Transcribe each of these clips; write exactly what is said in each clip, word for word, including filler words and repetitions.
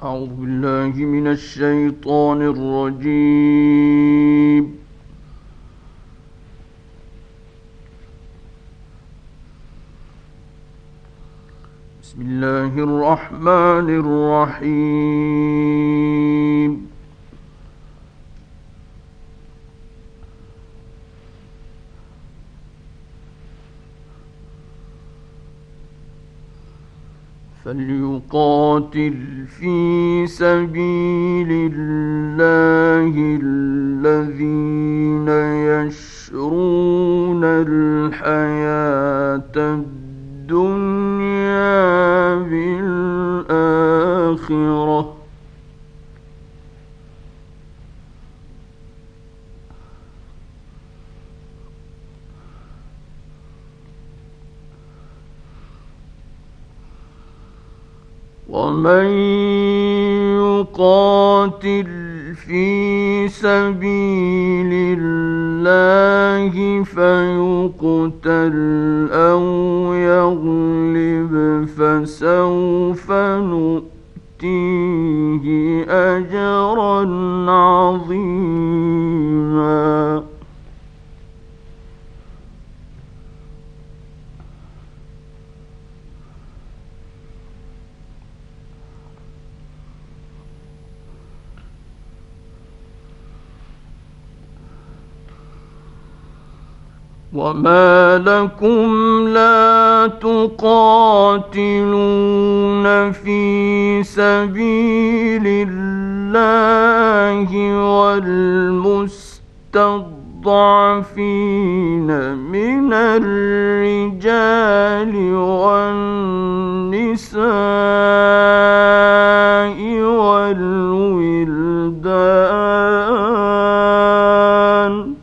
أعوذ بالله من الشيطان الرجيم. بسم الله الرحمن الرحيم. فليقاتل في سبيل الله الذين يشرون الحياة الدنيا بالآخرة ومن يقاتل في سبيل الله فيقتل أو يغلب فسوف نؤتيه أجرا عظيما. وما لكم لا تقاتلون في سبيل الله والمستضعفين من الرجال والنساء والولدان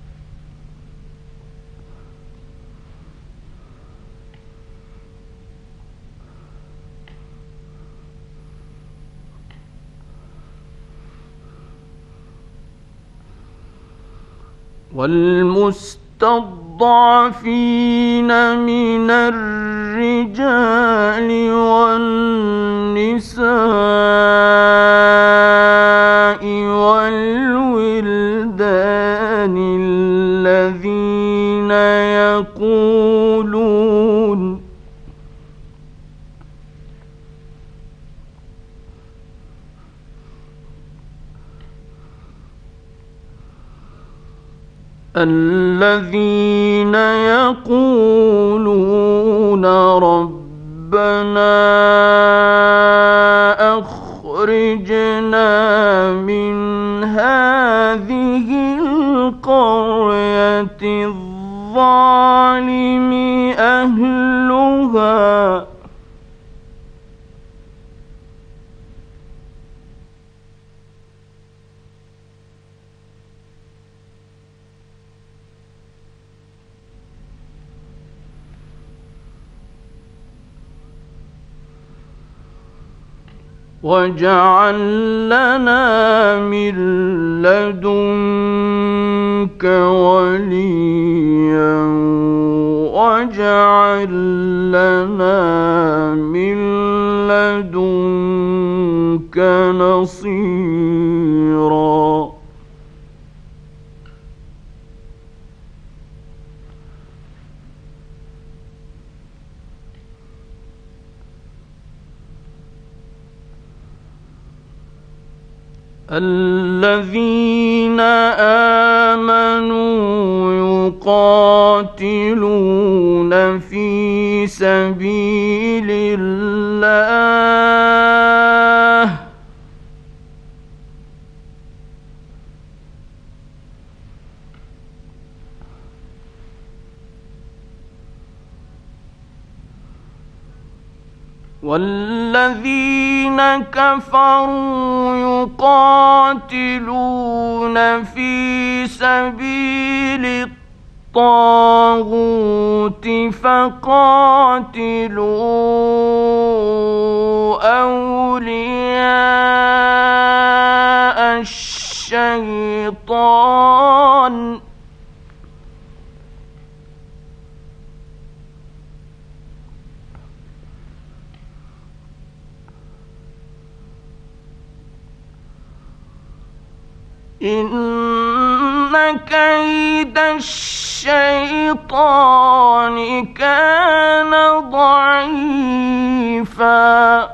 والمستضعفين من الرجال والنساء والولدان الذين يقولون الذين يقولون ربنا أخرجنا من هذه القرية الظالم أهلها واجعل لنا من لدنك وليا واجعل لنا من لدنك نصيرا. الذين آمنوا يقاتلون في سبيل الله والذين كفروا يقاتلون في سبيل الطاغوت فقاتلوا أولياء الشيطان إن كيد الشيطان كان ضعيفا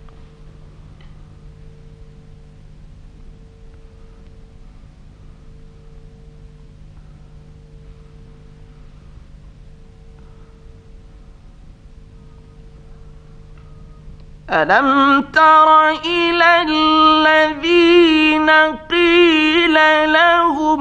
ألم تر إلى الذين قيل لهم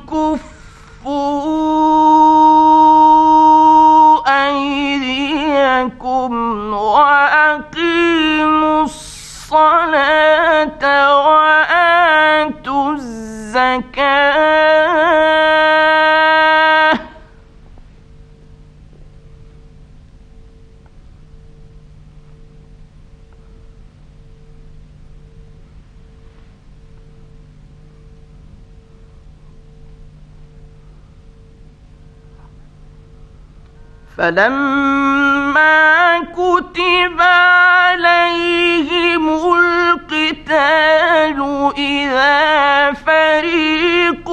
كفوا أيديكم وأقيموا الصلاة وآتوا الزكاة فلما كتب عليهم القتال إذا فريق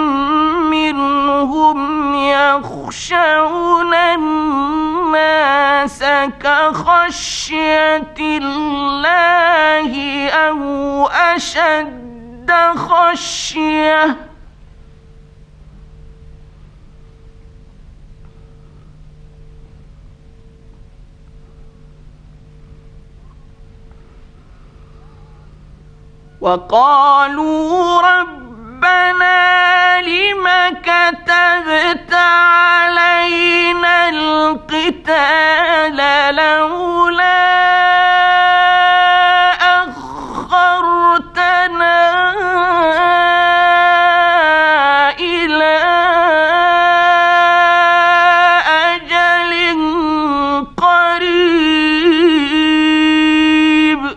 منهم يخشون الناس كخشية الله أو أشد خشية وقالوا ربنا لم كتبت علينا القتال لولا أخرتنا إلى أجل قريب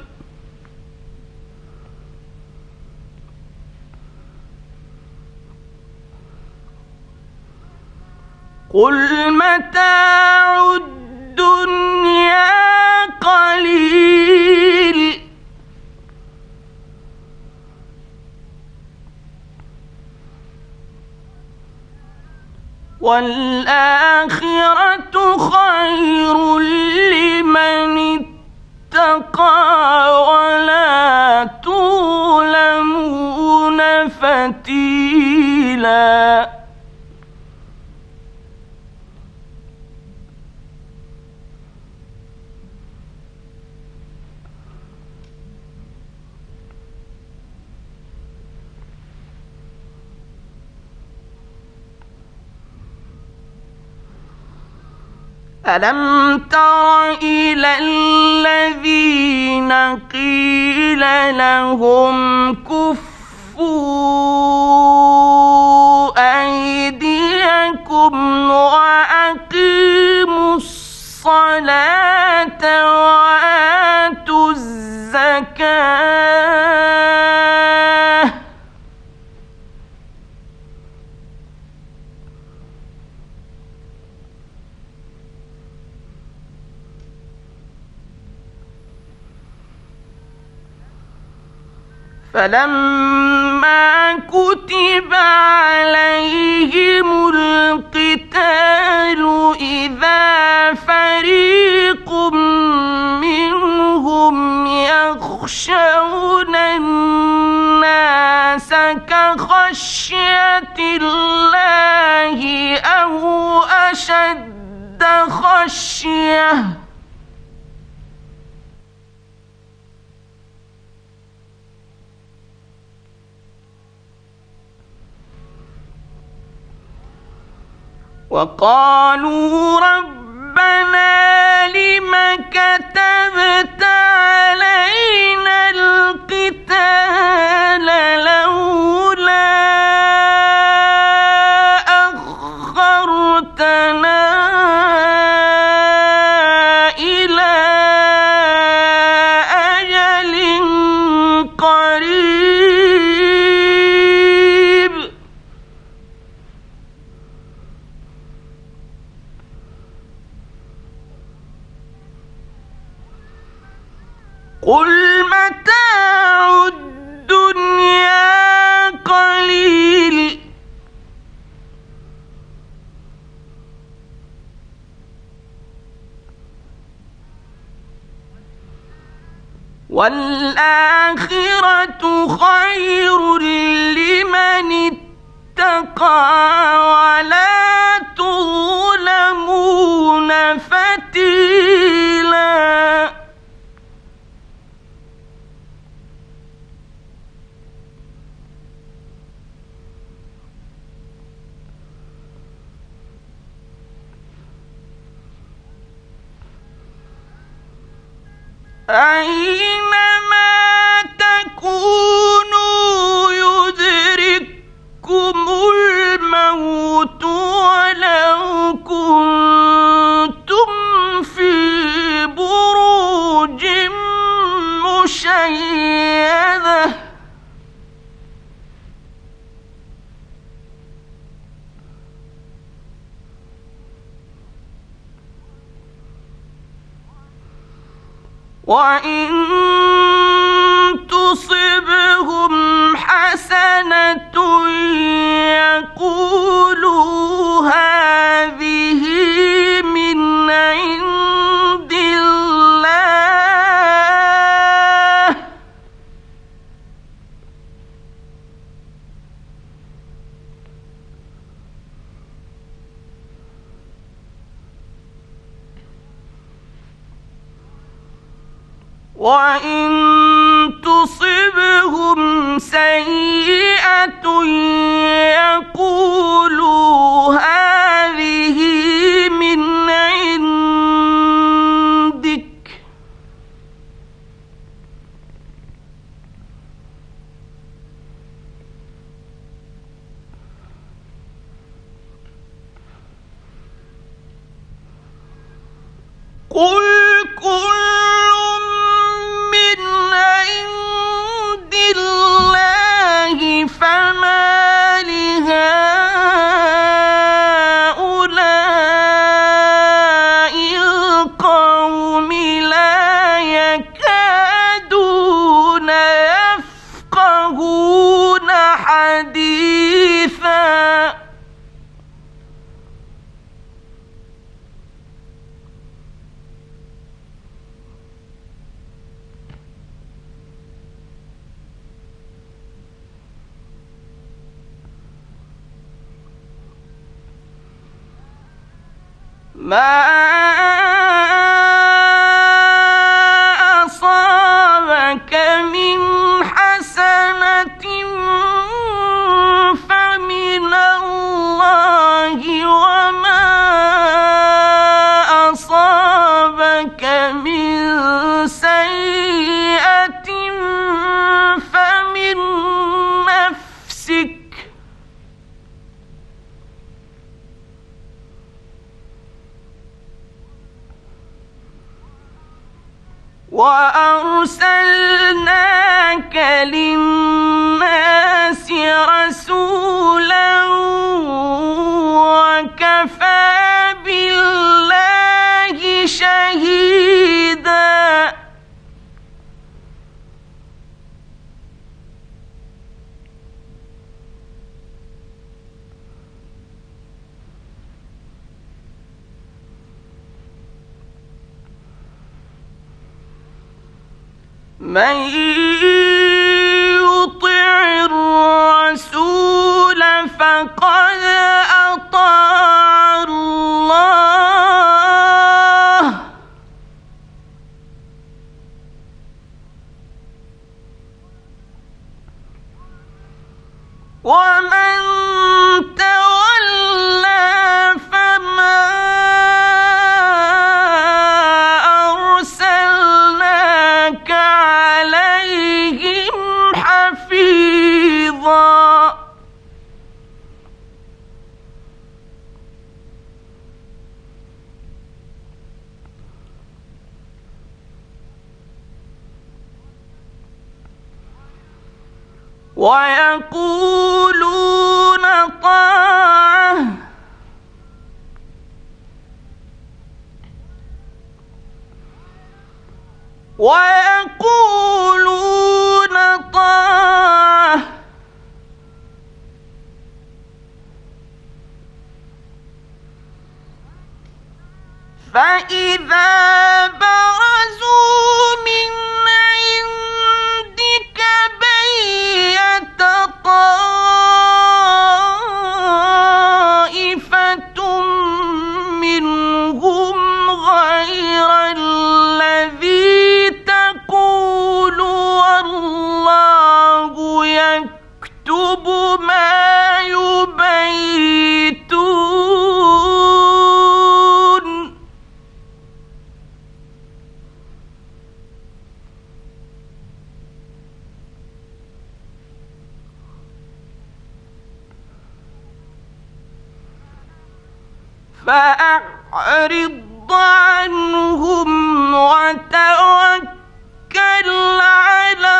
قل متاع الدنيا قليل والآخرة خير لمن اتقى ولا تظلمون فتيلا ألم تر إلى الذين قيل لهم كفوا أيديكم وأقيموا الصلاة وآتوا الزكاة فلما كتب عليهم القتال إذا فريق منهم يخشون الناس كخشية الله أو أشد خشية وقالوا ربنا لم كتبت علينا القتال لولا أخرتنا إلى أجل قريب قل متاع الدنيا قليل والآخرة خير لمن اتقى ولا تظلمون فتيلا. أينما تكونوا يدرككم الموت ولو كنتم في بروج مشيدة وإن تصبهم حسنة يقولوا هذه من عند الله وإن تصبهم سيئة يقولوا هذه من عندك قل كل فما لهؤلاء القوم لا يكادون يفقهون حديثا ما أصابك من حسنة فمن الله وما أصابك من سيئة فمن نفسك وأرسلناك للناس رسولا وكفى بالله شهيدا. من يطع الرسول فقد أطاع الله ومن تولى فما أرسلناك عليهم حفيظا. ويقولون طاعة ويقولون طاعة فإذا برزوا من عند فأعرض عنهم وتوكل على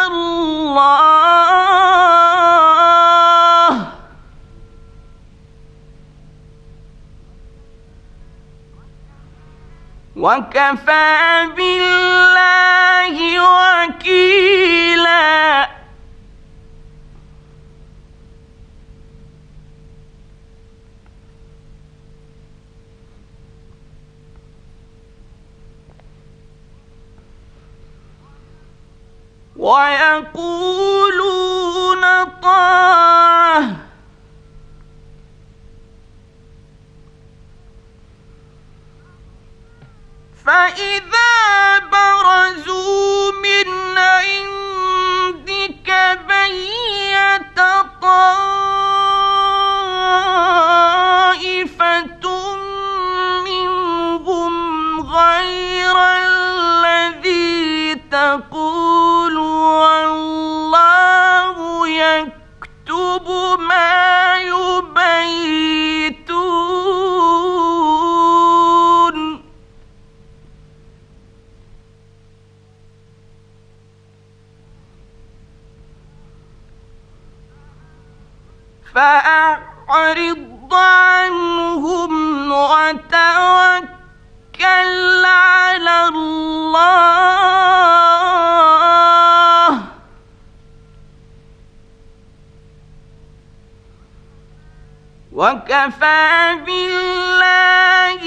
الله وكفى بالله وكيلا. ويقولون طاعة فإذا برزوا من عندك بيت طائفة منهم غير الذي تقول والله يكتب ما يبيتون. فأعرض عنهم وتوكل على الله وكفى بالله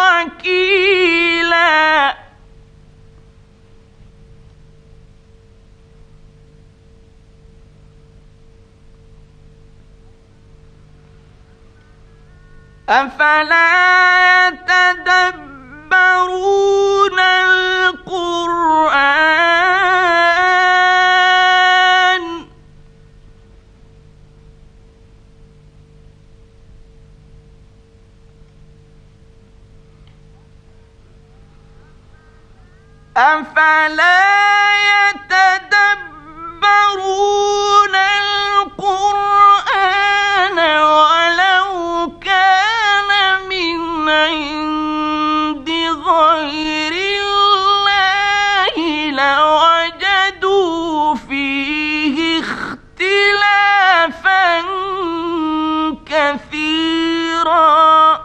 وكيلا. أفلا يتدبرون القرآن أفلا يتدبرون القرآن ولو كان من عند غير الله لوجدوا فيه اختلافا كثيرا.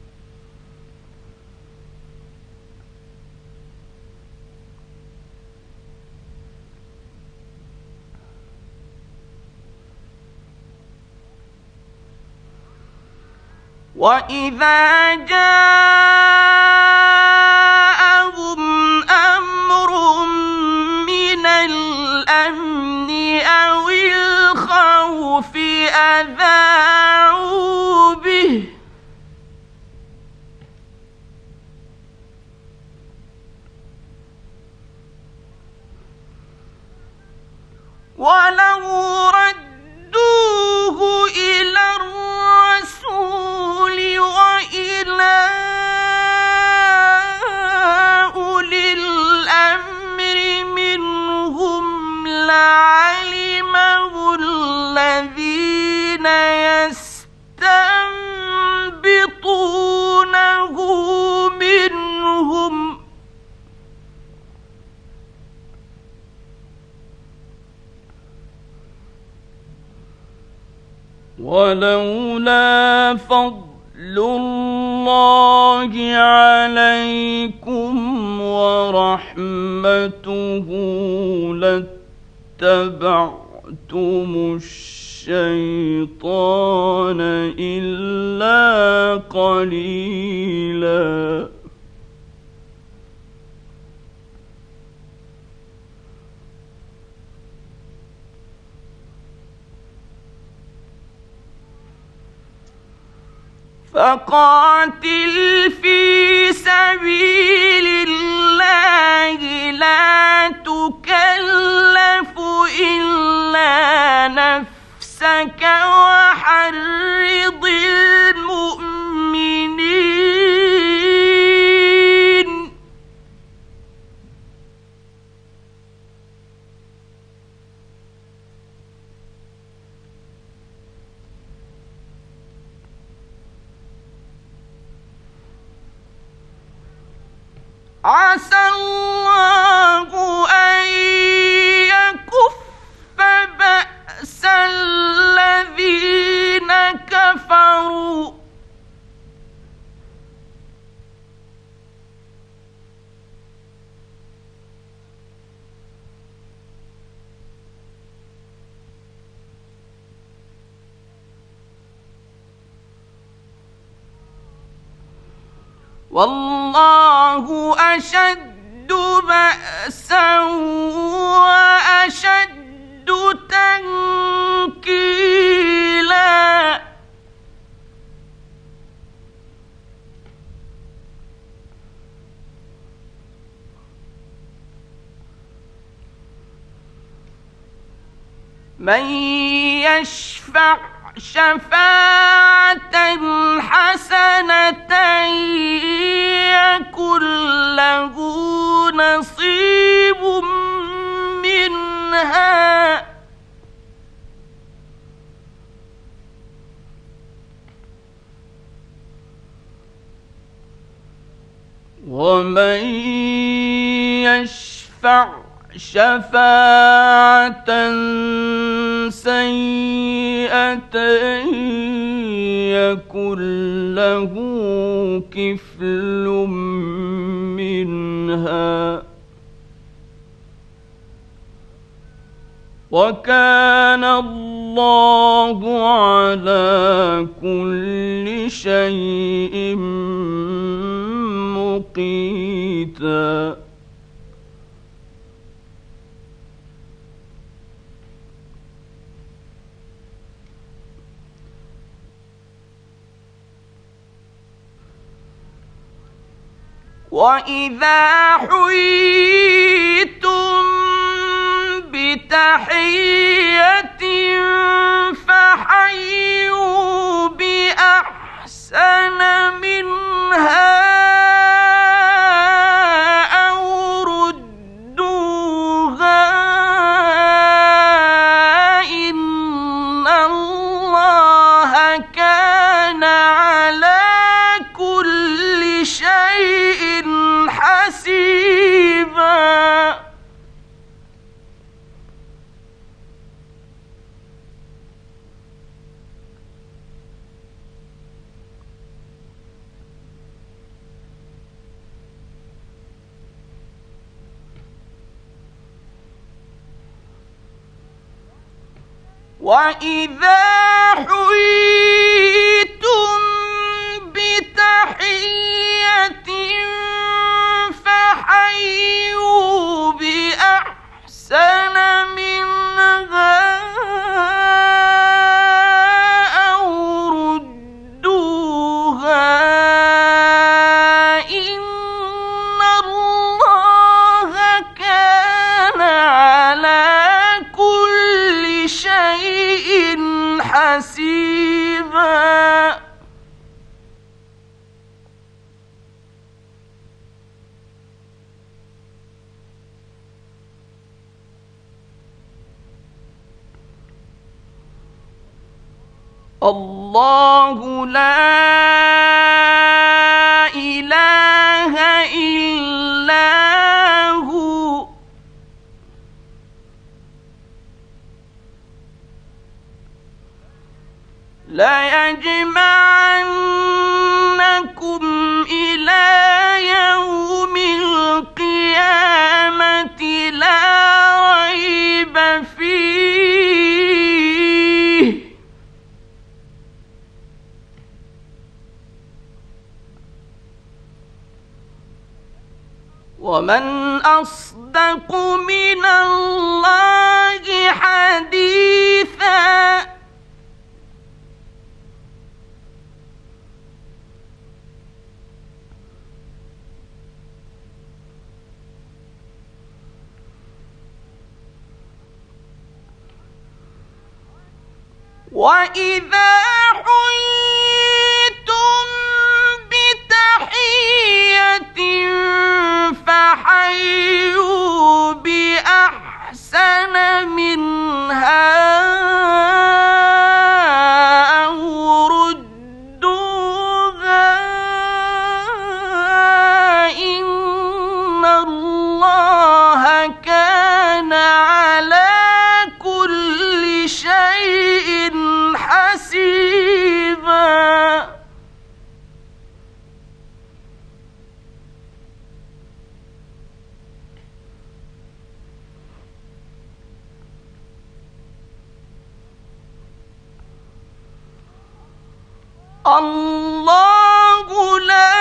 وإذا جاءهم أمر من الأمن أو الخوف أذاعوا به ولو ردوه إلى الرسول وإلى أولي الأمر منهم لعلمه الذين يستنبطونه منهم ولولا فضل الله عليكم ورحمته لاتبعتم الشيطان إلا قليلا. فقاتل في سبيل الله لا تكلف إلا نفسك وحرض المؤمنين عسى الله أن يكف بأس الذين كفروا والله أشد بأسا وأشد تنكيلا من يشفع شفاعة حسنة يكن له نصيب منها ومن يشفع شفاعة سيئة يكن له كفل منها وكان الله على كل شيء مقيتا وَإِذَا حُيِّيتُم بِتَحِيَّةٍ فَحَيُّوا بِأَحْسَنَ مِنْهَا أَوْ رُدُّوهَا إِنَّ اللَّهَ كَانَ عَلَى كُلِّ شيء حسيبا وَإِذَا حُيِّيتُم بِتَحِيَّةٍ فَحَيُّوا بِأَحْسَنَ مِنْهَا أَوْ رُدُّوهَا إِنَّ اللَّهَ كَانَ عَلَى كُلِّ شيء حسيبا الله لا إله إلا هو ليجمعنكم إلى يوم القيامة لا ريب فيه ومن أصدق من الله حديثا وَإِذَا حُيِّيتُم بِتَحِيَّةٍ فَحَيُّوا بِأَحْسَنَ مِنْهَا أَوْ رُدُّوهَا إِنَّ الله لا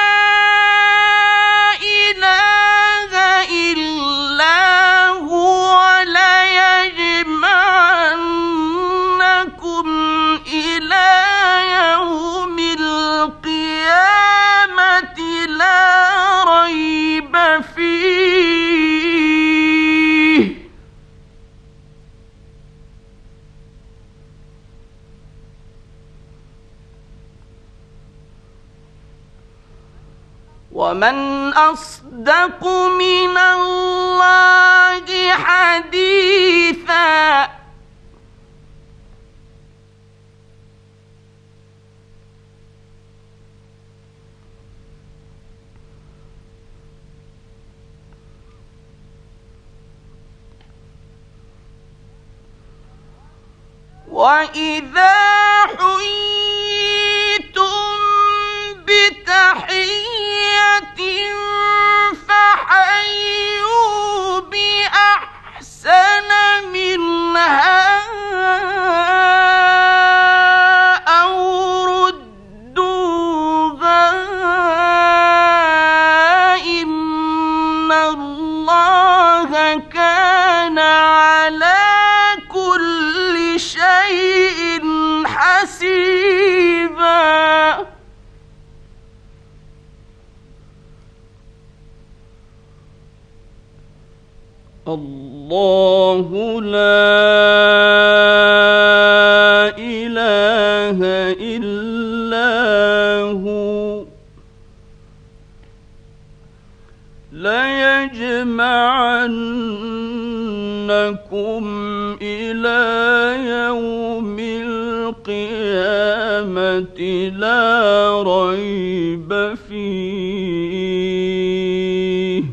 إله إلا هو ليجمعنكم إلى يوم القيامة لا ريب فيه. ومن أصدق من الله حديثا. وإذا حييتم بتحية فحيوا بأحسن منها أو ردوها إن الله كان على كل شيء حسيبا. الله لا إله إلا هو ليجمعنكم إلى يوم القيامة لا ريب فيه.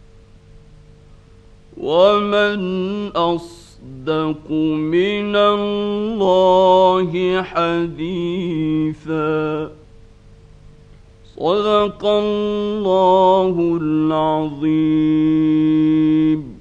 ومن أصدق من الله حديثا. صدق الله العظيم.